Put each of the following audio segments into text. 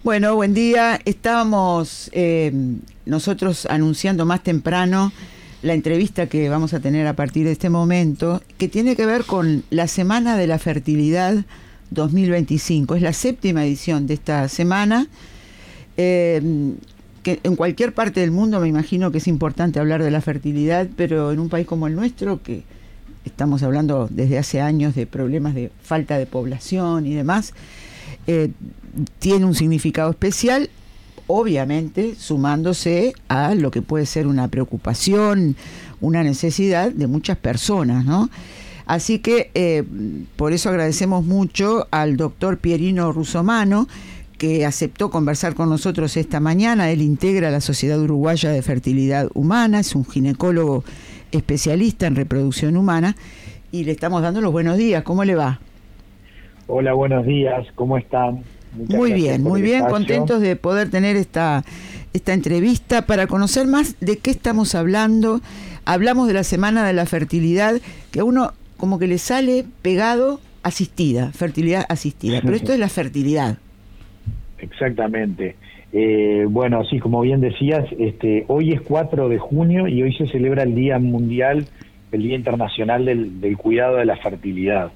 Bueno, buen día. Estábamos nosotros anunciando más temprano la entrevista que vamos a tener a partir de este momento, que tiene que ver con la Semana de la Fertilidad 2025. Es la 7ª edición de esta semana, que en cualquier parte del mundo me imagino que es importante hablar de la fertilidad, pero en un país como el nuestro, que estamos hablando desde hace años de problemas de falta de población y demás, tiene un significado especial, obviamente sumándose a lo que puede ser una preocupación, una necesidad de muchas personas, ¿no? Así que por eso agradecemos mucho al doctor Pierino Russomano, que aceptó conversar con nosotros esta mañana. Él integra la Sociedad Uruguaya de Fertilidad Humana, es un ginecólogo especialista en reproducción humana, y le estamos dando los buenos días. ¿Cómo le va? Hola, buenos días, ¿cómo están? Muy bien, contentos de poder tener esta entrevista para conocer más de qué estamos hablando. Hablamos de la Semana de la Fertilidad, que a uno como que le sale pegado asistida, fertilidad asistida, pero esto es la fertilidad. Exactamente. Bueno, sí, como bien decías, hoy es 4 de junio y hoy se celebra el Día Mundial, el Día Internacional del Cuidado de la Fertilidad.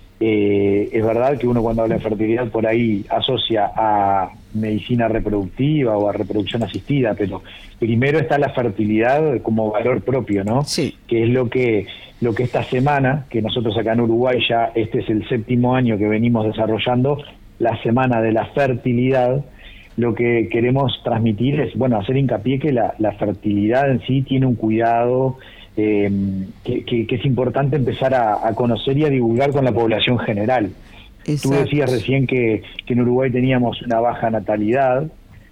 Es verdad que uno cuando habla de fertilidad por ahí asocia a medicina reproductiva o a reproducción asistida, pero primero está la fertilidad como valor propio, ¿no? Sí. Que es lo que esta semana, que nosotros acá en Uruguay ya este es el 7º año que venimos desarrollando, la Semana de la Fertilidad, lo que queremos transmitir es, bueno, hacer hincapié que la fertilidad en sí tiene un cuidado que es importante empezar a conocer y a divulgar con la población general. Exacto. Tú decías recién que en Uruguay teníamos una baja natalidad,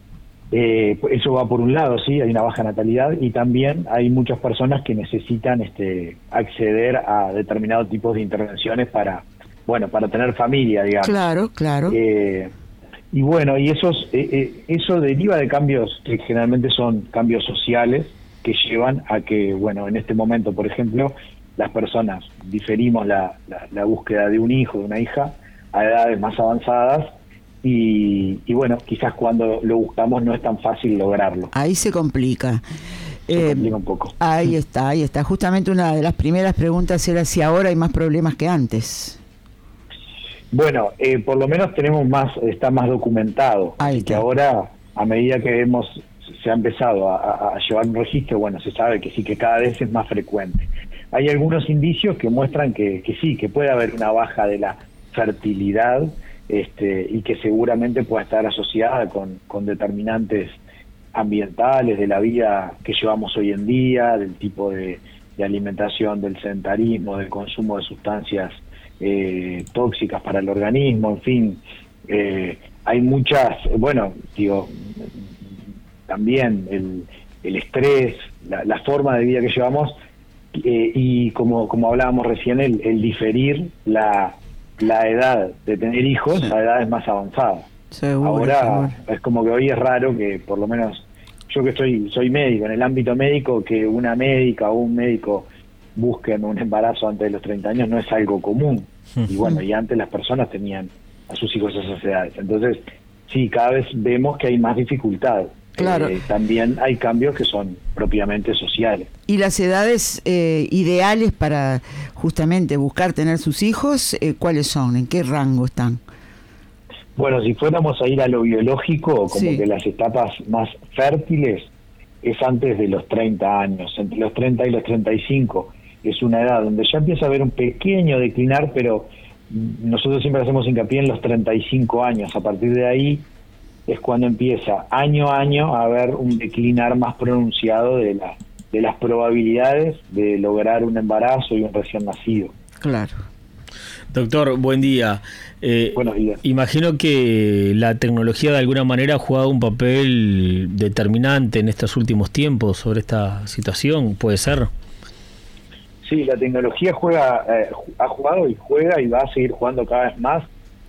eso va por un lado, sí, hay una baja natalidad, y también hay muchas personas que necesitan acceder a determinados tipos de intervenciones para tener familia, digamos. Claro. Y bueno, y eso deriva de cambios que generalmente son cambios sociales, que llevan a que, bueno, en este momento, por ejemplo, las personas diferimos la búsqueda de un hijo, de una hija, a edades más avanzadas, y bueno, quizás cuando lo buscamos no es tan fácil lograrlo. Ahí se complica. Se complica un poco. Ahí está. Justamente una de las primeras preguntas era si ahora hay más problemas que antes. Bueno, por lo menos está más documentado. Ahí así está. Que ahora, a medida que se ha empezado a llevar un registro, bueno, se sabe que sí, que cada vez es más frecuente. Hay algunos indicios que muestran que sí, que puede haber una baja de la fertilidad, y que seguramente pueda estar asociada con determinantes ambientales de la vida que llevamos hoy en día, del tipo de alimentación, del sedentarismo, del consumo de sustancias tóxicas para el organismo, en fin, hay muchas, también el estrés, la forma de vida que llevamos, y como hablábamos recién, el diferir la edad de tener hijos a edades más avanzadas. Ahora es como que hoy es raro que, por lo menos yo que soy médico, en el ámbito médico, que una médica o un médico busquen un embarazo antes de los 30 años no es algo común. Y bueno, y antes las personas tenían a sus hijos a esas edades. Entonces, sí, cada vez vemos que hay más dificultad. Claro. También hay cambios que son propiamente sociales. ¿Y las edades ideales para justamente buscar tener sus hijos, cuáles son? ¿En qué rango están? Bueno, si fuéramos a ir a lo biológico, como que las etapas más fértiles es antes de los 30 años, entre los 30 y los 35. Es una edad donde ya empieza a haber un pequeño declinar, pero nosotros siempre hacemos hincapié en los 35 años. A partir de ahí es cuando empieza año a año a haber un declinar más pronunciado de las probabilidades de lograr un embarazo y un recién nacido. Claro. Doctor, buen día. Buenos días. Imagino que la tecnología de alguna manera ha jugado un papel determinante en estos últimos tiempos sobre esta situación, ¿puede ser? Sí, la tecnología ha jugado y juega y va a seguir jugando cada vez más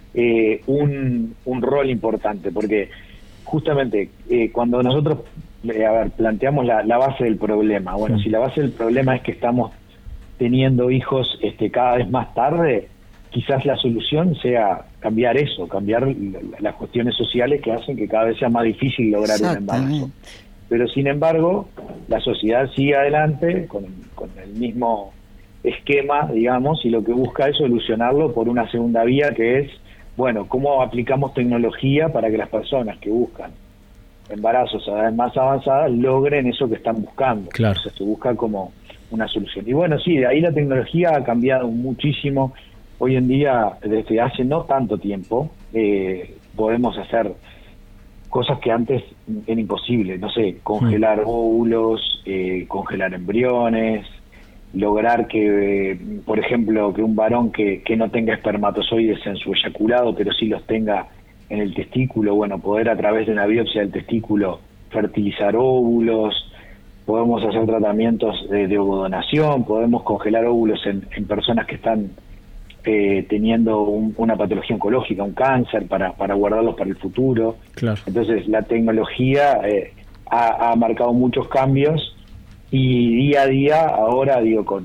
un rol importante, porque justamente cuando nosotros planteamos la base del problema, bueno, si la base del problema es que estamos teniendo hijos cada vez más tarde, quizás la solución sea cambiar eso, cambiar las cuestiones sociales que hacen que cada vez sea más difícil lograr un embarazo. Pero sin embargo, la sociedad sigue adelante con el mismo esquema, digamos, y lo que busca es solucionarlo por una segunda vía, que es, bueno, cómo aplicamos tecnología para que las personas que buscan embarazos a edades más avanzadas logren eso que están buscando. Claro. Entonces se busca como una solución. Y bueno, sí, de ahí la tecnología ha cambiado muchísimo. Hoy en día, desde hace no tanto tiempo, podemos hacer cosas que antes era imposible. No sé, congelar óvulos, congelar embriones, lograr que, por ejemplo, que un varón que no tenga espermatozoides en su eyaculado, pero sí los tenga en el testículo, bueno, poder a través de una biopsia del testículo fertilizar óvulos. Podemos hacer tratamientos de ovodonación, podemos congelar óvulos en personas que están teniendo una patología oncológica, un cáncer, para guardarlos para el futuro. Claro. Entonces la tecnología ha marcado muchos cambios, y día a día ahora, digo, con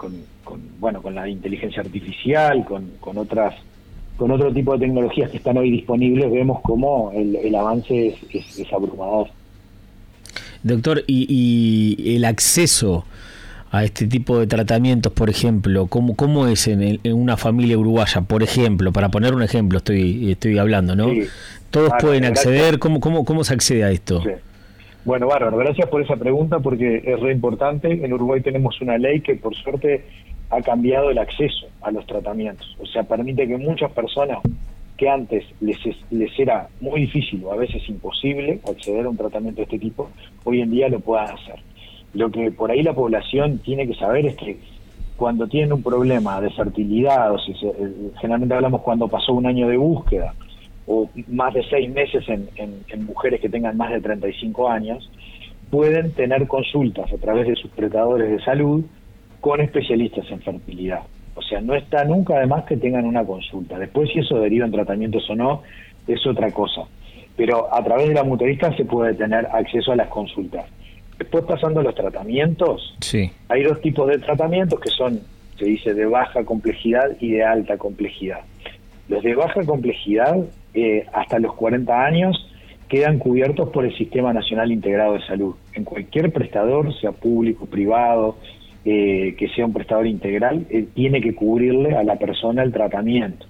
la inteligencia artificial, con otro tipo de tecnologías que están hoy disponibles, vemos cómo el avance es abrumador. Doctor, y el acceso a este tipo de tratamientos, por ejemplo, ¿cómo es en una familia uruguaya, por ejemplo? Para poner un ejemplo estoy hablando, ¿no? Sí. ¿Todos pueden acceder? ¿Cómo se accede a esto? Sí. Bueno, bárbaro, gracias por esa pregunta, porque es re importante. En Uruguay tenemos una ley que por suerte ha cambiado el acceso a los tratamientos. O sea, permite que muchas personas que antes les era muy difícil o a veces imposible acceder a un tratamiento de este tipo, hoy en día lo puedan hacer. Lo que por ahí la población tiene que saber es que cuando tienen un problema de fertilidad, o si generalmente hablamos cuando pasó un año de búsqueda, o más de 6 meses en mujeres que tengan más de 35 años, pueden tener consultas a través de sus prestadores de salud con especialistas en fertilidad. O sea, no está nunca de más que tengan una consulta. Después, si eso deriva en tratamientos o no, es otra cosa. Pero a través de la mutualista se puede tener acceso a las consultas. Después, pasando a los tratamientos, sí, hay 2 tipos de tratamientos que son, se dice, de baja complejidad y de alta complejidad. Los de baja complejidad, hasta los 40 años, quedan cubiertos por el Sistema Nacional Integrado de Salud. En cualquier prestador, sea público, privado, que sea un prestador integral, tiene que cubrirle a la persona el tratamiento.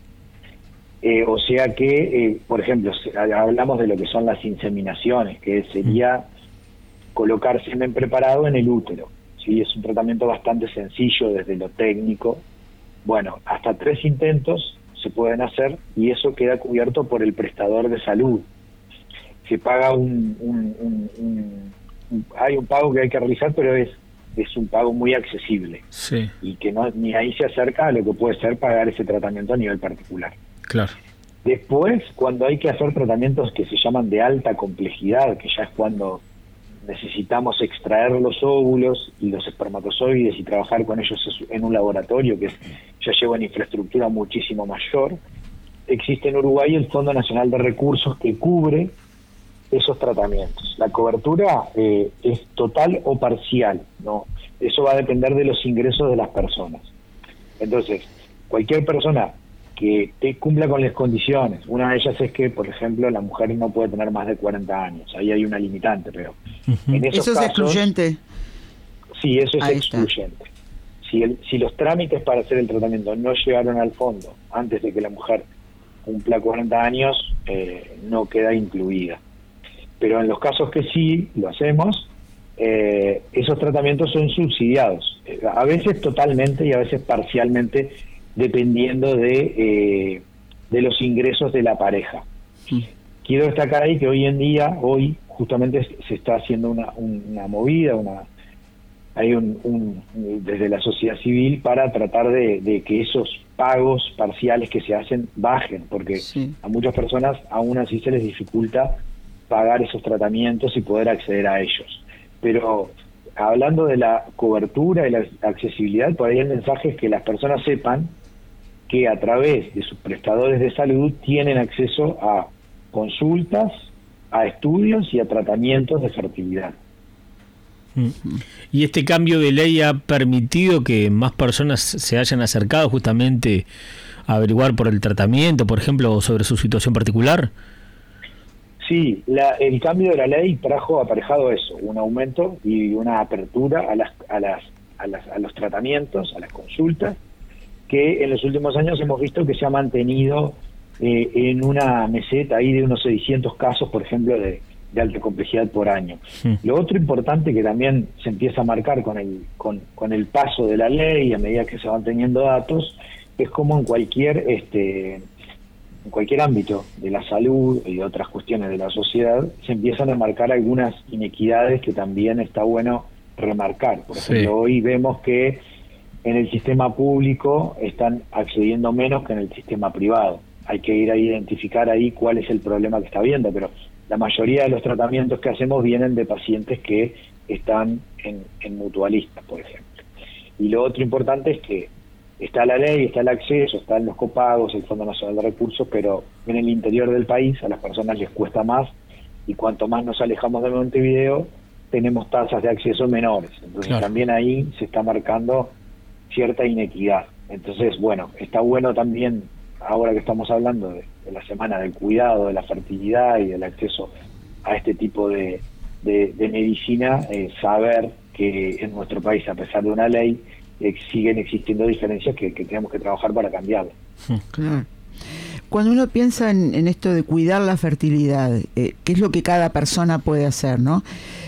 O sea que, por ejemplo, hablamos de lo que son las inseminaciones, que sería colocar semen preparado en el útero. ¿Sí? Es un tratamiento bastante sencillo desde lo técnico. Bueno, hasta 3 intentos se pueden hacer y eso queda cubierto por el prestador de salud. Se paga hay un pago que hay que realizar, pero es un pago muy accesible, sí, y que no ni ahí se acerca a lo que puede ser pagar ese tratamiento a nivel particular. Claro. Después, cuando hay que hacer tratamientos que se llaman de alta complejidad, que ya es cuando necesitamos extraer los óvulos y los espermatozoides y trabajar con ellos en un laboratorio que ya lleva una infraestructura muchísimo mayor, existe en Uruguay el Fondo Nacional de Recursos que cubre esos tratamientos. La cobertura es total o parcial, ¿no? Eso va a depender de los ingresos de las personas. Entonces, cualquier persona que cumpla con las condiciones, una de ellas es que, por ejemplo, la mujer no puede tener más de 40 años, ahí hay una limitante, pero en esos ¿Eso casos, es excluyente? Sí, eso es Ahí excluyente. Si los trámites para hacer el tratamiento no llegaron al fondo antes de que la mujer cumpla 40 años, no queda incluida. Pero en los casos que sí lo hacemos, esos tratamientos son subsidiados, a veces totalmente y a veces parcialmente, dependiendo de los ingresos de la pareja. Quiero destacar ahí que hoy justamente se está haciendo una movida, hay desde la sociedad civil para tratar de que esos pagos parciales que se hacen bajen, porque a muchas personas aún así se les dificulta pagar esos tratamientos y poder acceder a ellos. Pero hablando de la cobertura y la accesibilidad, por ahí el mensaje es que las personas sepan que a través de sus prestadores de salud tienen acceso a consultas, a estudios y a tratamientos de fertilidad. ¿Y este cambio de ley ha permitido que más personas se hayan acercado justamente a averiguar por el tratamiento, por ejemplo, o sobre su situación particular? Sí, el cambio de la ley trajo aparejado eso, un aumento y una apertura a los tratamientos, a las consultas, que en los últimos años hemos visto que se ha mantenido en una meseta ahí de unos 600 casos, por ejemplo, de alta complejidad por año. Lo otro importante que también se empieza a marcar con el paso de la ley, a medida que se van teniendo datos, es como en cualquier ámbito de la salud y de otras cuestiones de la sociedad, se empiezan a marcar algunas inequidades que también está bueno remarcar. Por ejemplo, hoy vemos que en el sistema público están accediendo menos que en el sistema privado. Hay que ir a identificar ahí cuál es el problema que está habiendo, pero la mayoría de los tratamientos que hacemos vienen de pacientes que están en mutualistas, por ejemplo. Y lo otro importante es que está la ley, está el acceso, están los copagos, el Fondo Nacional de Recursos, pero en el interior del país a las personas les cuesta más, y cuanto más nos alejamos de Montevideo, tenemos tasas de acceso menores. Entonces también ahí se está marcando cierta inequidad. Entonces, bueno, está bueno también, ahora que estamos hablando de la semana del cuidado, de la fertilidad y del acceso a este tipo de medicina, saber que en nuestro país, a pesar de una ley, siguen existiendo diferencias que tenemos que trabajar para cambiarlas. Claro. Cuando uno piensa en esto de cuidar la fertilidad, ¿qué es lo que cada persona puede hacer, no?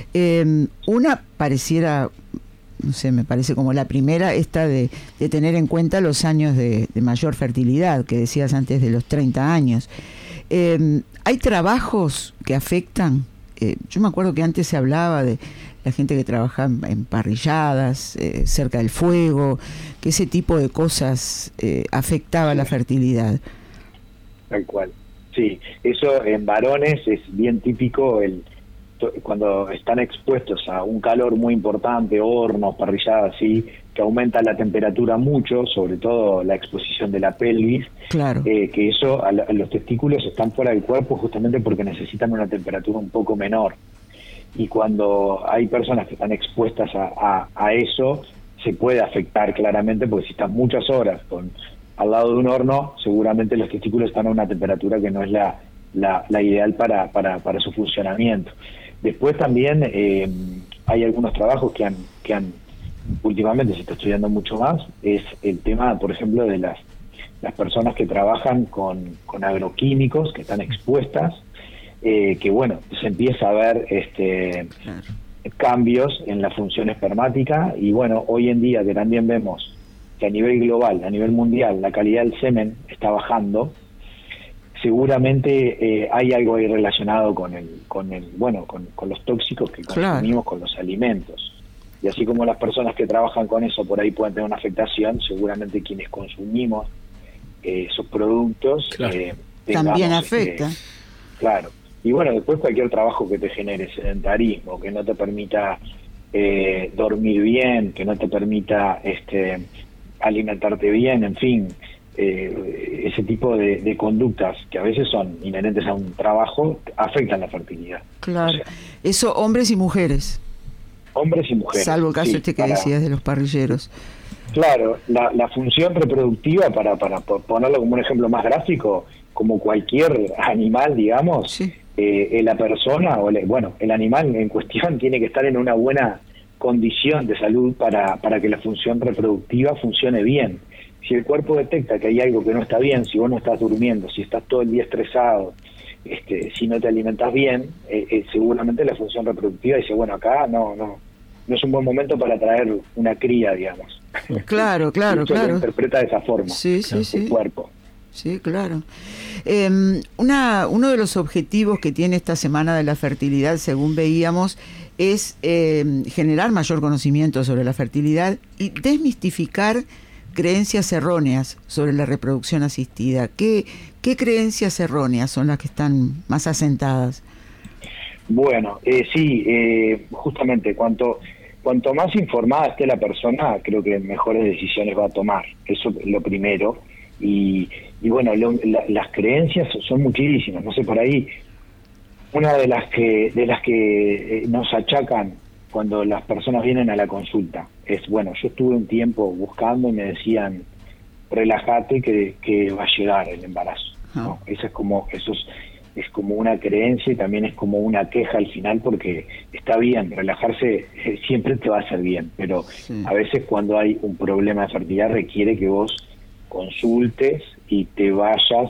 Una pareciera, no sé, me parece como la primera, esta de tener en cuenta los años de mayor fertilidad, que decías antes de los 30 años. ¿Hay trabajos que afectan? Yo me acuerdo que antes se hablaba de la gente que trabaja en parrilladas, cerca del fuego, que ese tipo de cosas afectaba la fertilidad. Tal cual. Sí, eso en varones es bien típico cuando están expuestos a un calor muy importante, hornos, parrilladas, así, que aumenta la temperatura mucho, sobre todo la exposición de la pelvis, claro. Que eso, los testículos están fuera del cuerpo justamente porque necesitan una temperatura un poco menor. Y cuando hay personas que están expuestas a eso, se puede afectar claramente, porque si están muchas horas al lado de un horno, seguramente los testículos están a una temperatura que no es la ideal para su funcionamiento. Después también hay algunos trabajos que han últimamente se está estudiando mucho más, es el tema, por ejemplo, de las personas que trabajan con agroquímicos, que están expuestas, que bueno, se empieza a ver cambios en la función espermática, y bueno, hoy en día que también vemos que a nivel global, a nivel mundial, la calidad del semen está bajando, seguramente hay algo ahí relacionado con los tóxicos que consumimos con los alimentos. Y así como las personas que trabajan con eso por ahí pueden tener una afectación, seguramente quienes consumimos esos productos también afecta. Claro. Y bueno, después cualquier trabajo que te genere sedentarismo, que no te permita dormir bien, que no te permita alimentarte bien, en fin, ese tipo de conductas que a veces son inherentes a un trabajo afectan la fertilidad. Claro. O sea, eso hombres y mujeres. Hombres y mujeres. Salvo el caso que decías de los parrilleros. Claro, la función reproductiva, para ponerlo como un ejemplo más gráfico, como cualquier animal, digamos, sí. La persona, el animal en cuestión tiene que estar en una buena condición de salud para que la función reproductiva funcione bien. Si el cuerpo detecta que hay algo que no está bien, si vos no estás durmiendo, si estás todo el día estresado, si no te alimentas bien, seguramente la función reproductiva dice, bueno, acá no es un buen momento para traer una cría, digamos. Claro. Lo interpreta de esa forma, sí. el cuerpo. Sí, claro. Uno de los objetivos que tiene esta Semana de la Fertilidad, según veíamos, es generar mayor conocimiento sobre la fertilidad y desmistificar creencias erróneas sobre la reproducción asistida. ¿Qué creencias erróneas son las que están más asentadas? Bueno, justamente cuanto más informada esté la persona, creo que mejores decisiones va a tomar. Eso es lo primero. Y bueno, las creencias son muchísimas. No sé, por ahí una de las que nos achacan cuando las personas vienen a la consulta. Bueno, yo estuve un tiempo buscando y me decían, relájate que va a llegar el embarazo, ¿no? Eso es como una creencia y también es como una queja al final, porque está bien, relajarse siempre te va a hacer bien, pero a veces cuando hay un problema de fertilidad requiere que vos consultes y te vayas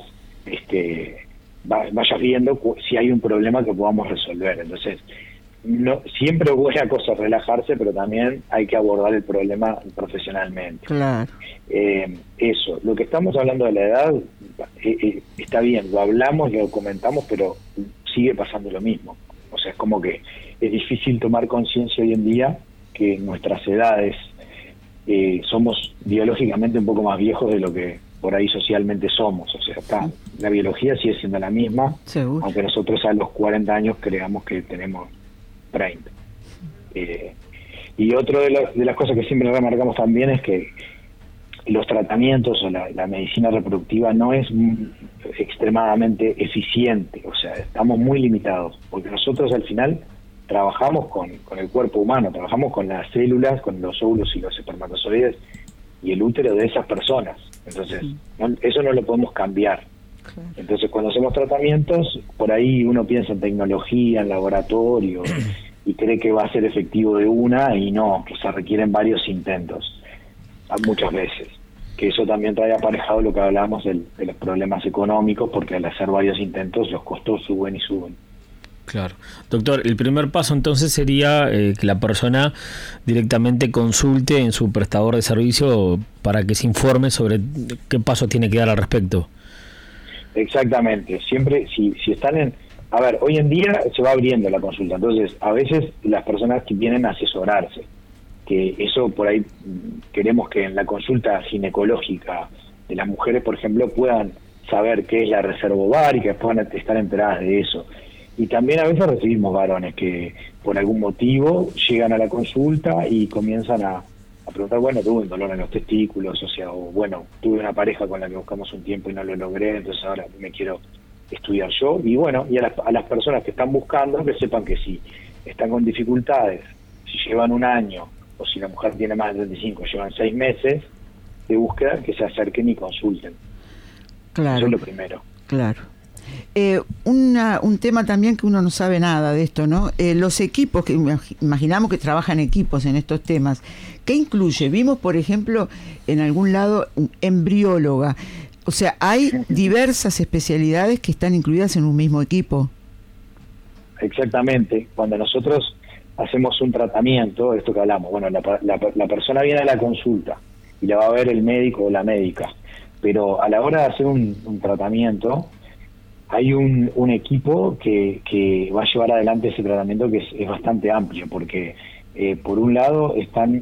viendo si hay un problema que podamos resolver. Entonces, no siempre es buena cosa relajarse, pero también hay que abordar el problema profesionalmente. Claro. Eso, lo que estamos hablando de la edad, está bien, lo hablamos, lo comentamos, pero sigue pasando lo mismo. O sea, es como que es difícil tomar conciencia hoy en día que en nuestras edades somos biológicamente un poco más viejos de lo que por ahí socialmente somos. O sea, la biología sigue siendo la misma, seguro, aunque nosotros a los 40 años creamos que tenemos 30. Y otro de las cosas que siempre remarcamos también es que los tratamientos o la medicina reproductiva no es extremadamente eficiente. O sea, estamos muy limitados, porque nosotros al final trabajamos con el cuerpo humano, trabajamos con las células, con los óvulos y los espermatozoides y el útero de esas personas. Entonces, eso no lo podemos cambiar. Claro. Entonces, cuando hacemos tratamientos, por ahí uno piensa en tecnología, en laboratorio, y cree que va a ser efectivo de una, y no, que se requieren varios intentos, muchas veces. Que eso también trae aparejado lo que hablábamos de los problemas económicos, porque al hacer varios intentos los costos suben y suben. Claro. Doctor, el primer paso entonces sería que la persona directamente consulte en su prestador de servicio para que se informe sobre qué paso tiene que dar al respecto. Exactamente. Siempre, si están a ver, hoy en día se va abriendo la consulta, entonces a veces las personas que vienen a asesorarse, que eso por ahí queremos que en la consulta ginecológica de las mujeres, por ejemplo, puedan saber qué es la reserva ovárica, puedan estar enteradas de eso. Y también a veces recibimos varones que por algún motivo llegan a la consulta y comienzan a preguntar, bueno, tuve un dolor en los testículos, o sea, o bueno, tuve una pareja con la que buscamos un tiempo y no lo logré, entonces ahora me quiero estudiar yo. Y bueno, y a las personas que están buscando, que sepan que si están con dificultades, si llevan un año, o si la mujer tiene más de 35, llevan 6 meses de búsqueda, que se acerquen y consulten. Claro. Eso es lo primero. Claro. Un tema también que uno no sabe nada de esto, ¿no? Los equipos, que imaginamos que trabajan equipos en estos temas, ¿qué incluye? Vimos, por ejemplo, en algún lado, embrióloga. O sea, hay diversas especialidades que están incluidas en un mismo equipo. Exactamente. Cuando nosotros hacemos un tratamiento, esto que hablamos, bueno, la persona viene a la consulta y la va a ver el médico o la médica, pero a la hora de hacer un tratamiento, hay un equipo que va a llevar adelante ese tratamiento, que es bastante amplio, porque por un lado están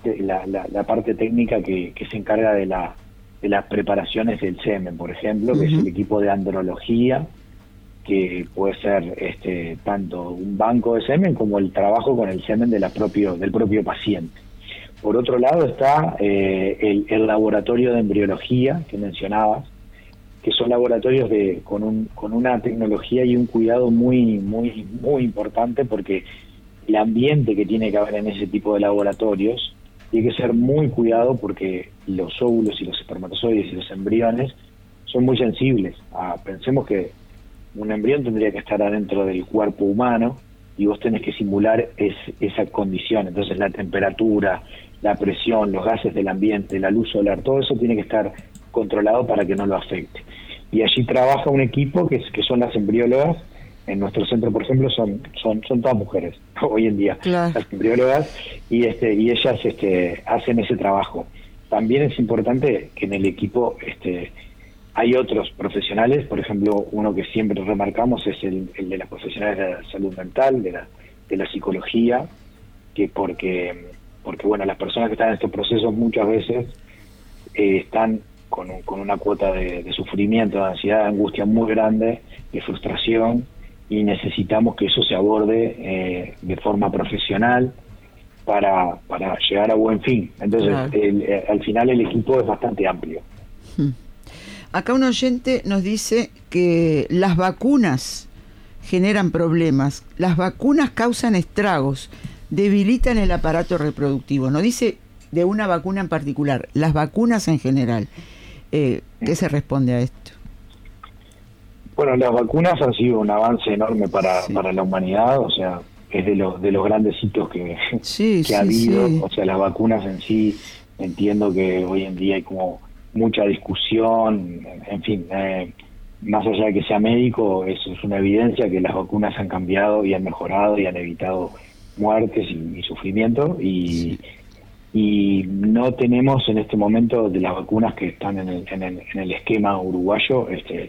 la parte técnica que se encarga de las preparaciones del semen, por ejemplo, que es el equipo de andrología, que puede ser tanto un banco de semen como el trabajo con el semen del propio paciente. Por otro lado está el laboratorio de embriología que mencionabas, que son laboratorios con una tecnología y un cuidado muy muy muy importante, porque el ambiente que tiene que haber en ese tipo de laboratorios tiene que ser muy cuidado, porque los óvulos y los espermatozoides y los embriones son muy sensibles. Pensemos que un embrión tendría que estar adentro del cuerpo humano y vos tenés que simular esa condición. Entonces la temperatura, la presión, los gases del ambiente, la luz solar, todo eso tiene que estar controlado para que no lo afecte. Y allí trabaja un equipo que son las embriólogas. En nuestro centro, por ejemplo, son todas mujeres hoy en día, claro, las embriólogas, y ellas hacen ese trabajo. También es importante que en el equipo hay otros profesionales. Por ejemplo, uno que siempre remarcamos es el de las profesionales de la salud mental, de la psicología, que porque bueno, las personas que están en estos procesos muchas veces están con una cuota de sufrimiento, de ansiedad, de angustia muy grande, de frustración, y necesitamos que eso se aborde de forma profesional para llegar a buen fin. Entonces, claro, al final el equipo es bastante amplio. Acá un oyente nos dice que las vacunas generan problemas, las vacunas causan estragos. debilitan el aparato reproductivo. No dice de una vacuna en particular, las vacunas en general. ¿Qué se responde a esto? Bueno, las vacunas han sido un avance enorme para la humanidad, o sea, es de los grandes hitos que ha habido. O sea, las vacunas en sí, entiendo que hoy en día hay como mucha discusión, en fin, más allá de que sea médico, eso es una evidencia que las vacunas han cambiado y han mejorado y han evitado muertes y sufrimiento, y no tenemos en este momento de las vacunas que están en el esquema uruguayo,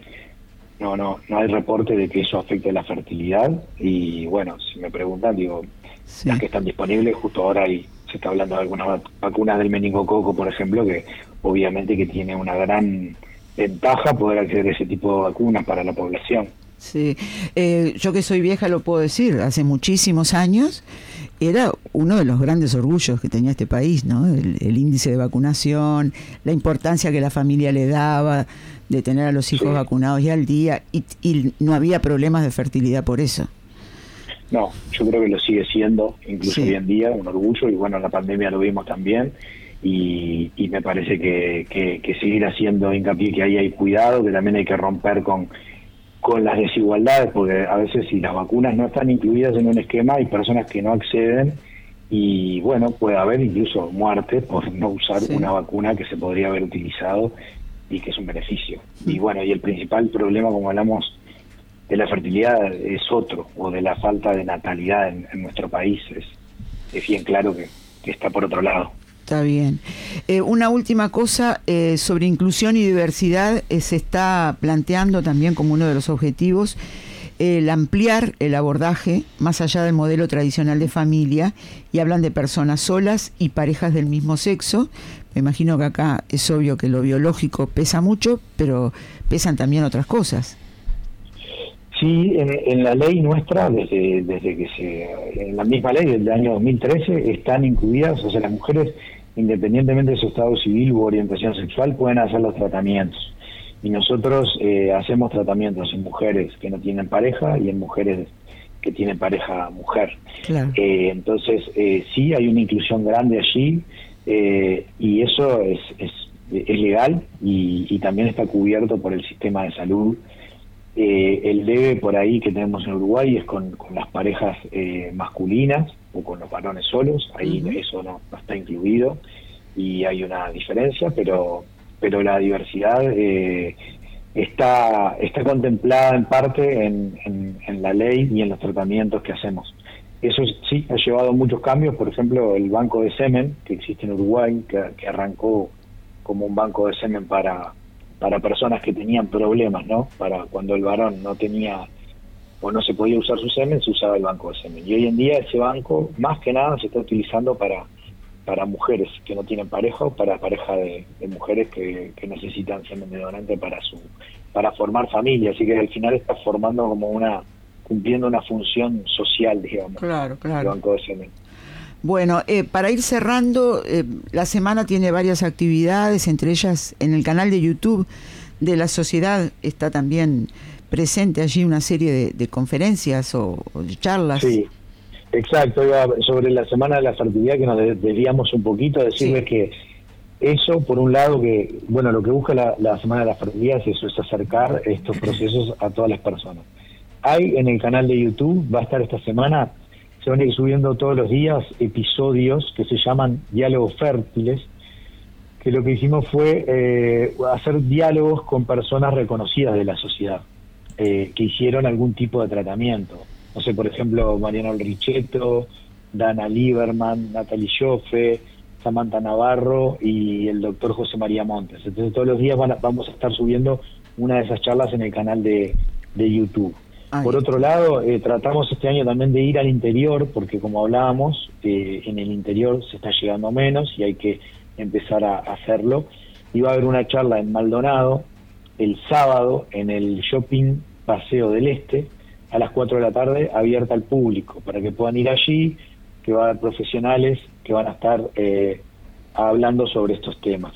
no hay reporte de que eso afecte la fertilidad. Y bueno, si me preguntan, digo, las que están disponibles, justo ahora se está hablando de algunas vacunas del meningococo, por ejemplo, que obviamente que tiene una gran ventaja poder acceder a ese tipo de vacunas para la población. Sí, yo que soy vieja lo puedo decir, hace muchísimos años era uno de los grandes orgullos que tenía este país, ¿no? El índice de vacunación, la importancia que la familia le daba de tener a los hijos vacunados ya al día, y no había problemas de fertilidad por eso. No, yo creo que lo sigue siendo, incluso hoy en día, un orgullo, y bueno, en la pandemia lo vimos también, y me parece que seguir haciendo hincapié que ahí hay cuidado, que también hay que romper con las desigualdades, porque a veces si las vacunas no están incluidas en un esquema, hay personas que no acceden, y bueno, puede haber incluso muerte por no usar una vacuna que se podría haber utilizado y que es un beneficio. Y bueno, y el principal problema, como hablamos, de la fertilidad es otro, o de la falta de natalidad en nuestro país, es bien claro que está por otro lado. Está bien. Una última cosa, sobre inclusión y diversidad, se está planteando también como uno de los objetivos el ampliar el abordaje más allá del modelo tradicional de familia, y hablan de personas solas y parejas del mismo sexo. Me imagino que acá es obvio que lo biológico pesa mucho, pero pesan también otras cosas. Sí, en la ley nuestra, desde que en la misma ley del año 2013, están incluidas, o sea, las mujeres, independientemente de su estado civil u orientación sexual, pueden hacer los tratamientos. Y nosotros hacemos tratamientos en mujeres que no tienen pareja y en mujeres que tienen pareja mujer. Claro. Entonces, sí, hay una inclusión grande allí, y eso es legal, y también está cubierto por el sistema de salud. El debe por ahí que tenemos en Uruguay es con las parejas masculinas o con los varones solos. Ahí eso no está incluido y hay una diferencia, pero la diversidad está contemplada en parte en la ley y en los tratamientos que hacemos. Eso sí ha llevado muchos cambios. Por ejemplo, el banco de semen que existe en Uruguay, que arrancó como un banco de semen para personas que tenían problemas, ¿no? Para cuando el varón no tenía o no se podía usar su semen, se usaba el banco de semen. Y hoy en día ese banco, más que nada, se está utilizando para mujeres que no tienen pareja, o para pareja de mujeres que necesitan semen de donante para formar familia. Así que al final está formando cumpliendo una función social, digamos. Claro. El banco de semen. Bueno, para ir cerrando, la semana tiene varias actividades, entre ellas en el canal de YouTube de la sociedad está también presente allí una serie de conferencias o de charlas. Sí, exacto. Sobre la semana de la fertilidad, que nos desviamos un poquito, decirles que eso, por un lado, que bueno, lo que busca la semana de la fertilidad es eso, es acercar estos procesos a todas las personas. Hay en el canal de YouTube, va a estar esta semana, se van a ir subiendo todos los días episodios que se llaman Diálogos Fértiles, que lo que hicimos fue hacer diálogos con personas reconocidas de la sociedad, que hicieron algún tipo de tratamiento. No sé, por ejemplo, Mariano Richetto, Dana Lieberman, Natalie Joffe, Samantha Navarro y el doctor José María Montes. Entonces todos los días vamos a estar subiendo una de esas charlas en el canal de YouTube. Por otro lado, tratamos este año también de ir al interior, porque como hablábamos, en el interior se está llegando menos y hay que empezar a hacerlo. Y va a haber una charla en Maldonado el sábado en el Shopping Paseo del Este a las 4 de la tarde, abierta al público, para que puedan ir allí, que va a haber profesionales que van a estar hablando sobre estos temas.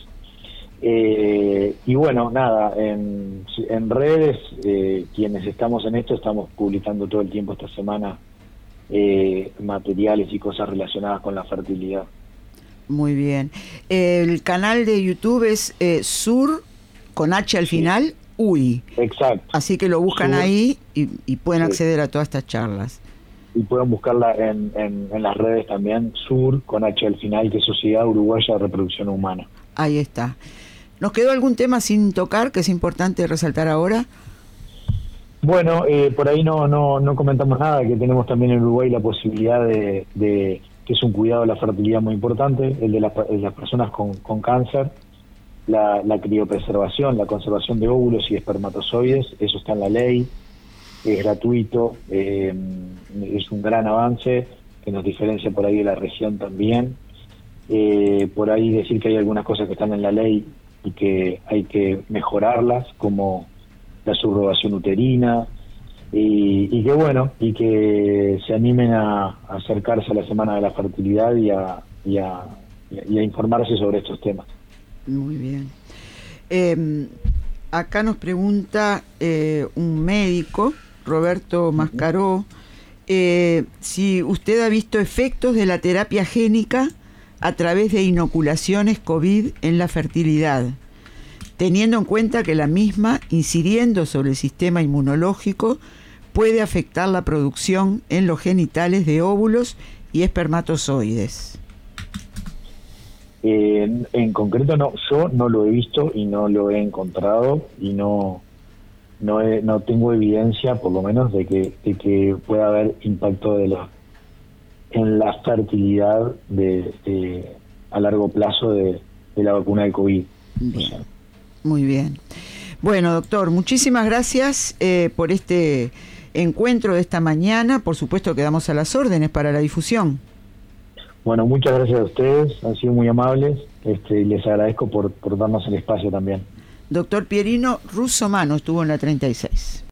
Y bueno, nada, en redes, quienes estamos en esto, estamos publicando todo el tiempo esta semana materiales y cosas relacionadas con la fertilidad. Muy bien. El canal de YouTube es Sur, con H al final, UI. Exacto. Así que lo buscan Sur, ahí y pueden acceder a todas estas charlas. Y pueden buscarla en las redes también, Sur, con H al final, que es Sociedad Uruguaya de Reproducción Humana. Ahí está. ¿Nos quedó algún tema sin tocar que es importante resaltar ahora? Bueno, por ahí no comentamos nada, que tenemos también en Uruguay la posibilidad de que es un cuidado de la fertilidad muy importante, el de las personas con cáncer, la criopreservación, la conservación de óvulos y espermatozoides, eso está en la ley, es gratuito, es un gran avance que nos diferencia por ahí de la región también. Por ahí decir que hay algunas cosas que están en la ley y que hay que mejorarlas, como la subrogación uterina, y que bueno, y que se animen a acercarse a la Semana de la Fertilidad y a informarse sobre estos temas. Muy bien. Acá nos pregunta un médico, Roberto Mascaró, si usted ha visto efectos de la terapia génica a través de inoculaciones COVID en la fertilidad, teniendo en cuenta que la misma, incidiendo sobre el sistema inmunológico, puede afectar la producción en los genitales de óvulos y espermatozoides. En concreto no, yo no lo he visto y no lo he encontrado y no tengo evidencia, por lo menos, de que pueda haber impacto en la fertilidad a largo plazo de la vacuna del COVID. Bien. Muy bien. Bueno, doctor, muchísimas gracias por este encuentro de esta mañana. Por supuesto, quedamos a las órdenes para la difusión. Bueno, muchas gracias a ustedes, han sido muy amables, les agradezco por darnos el espacio también. Doctor Pierino Russomano estuvo en la 36.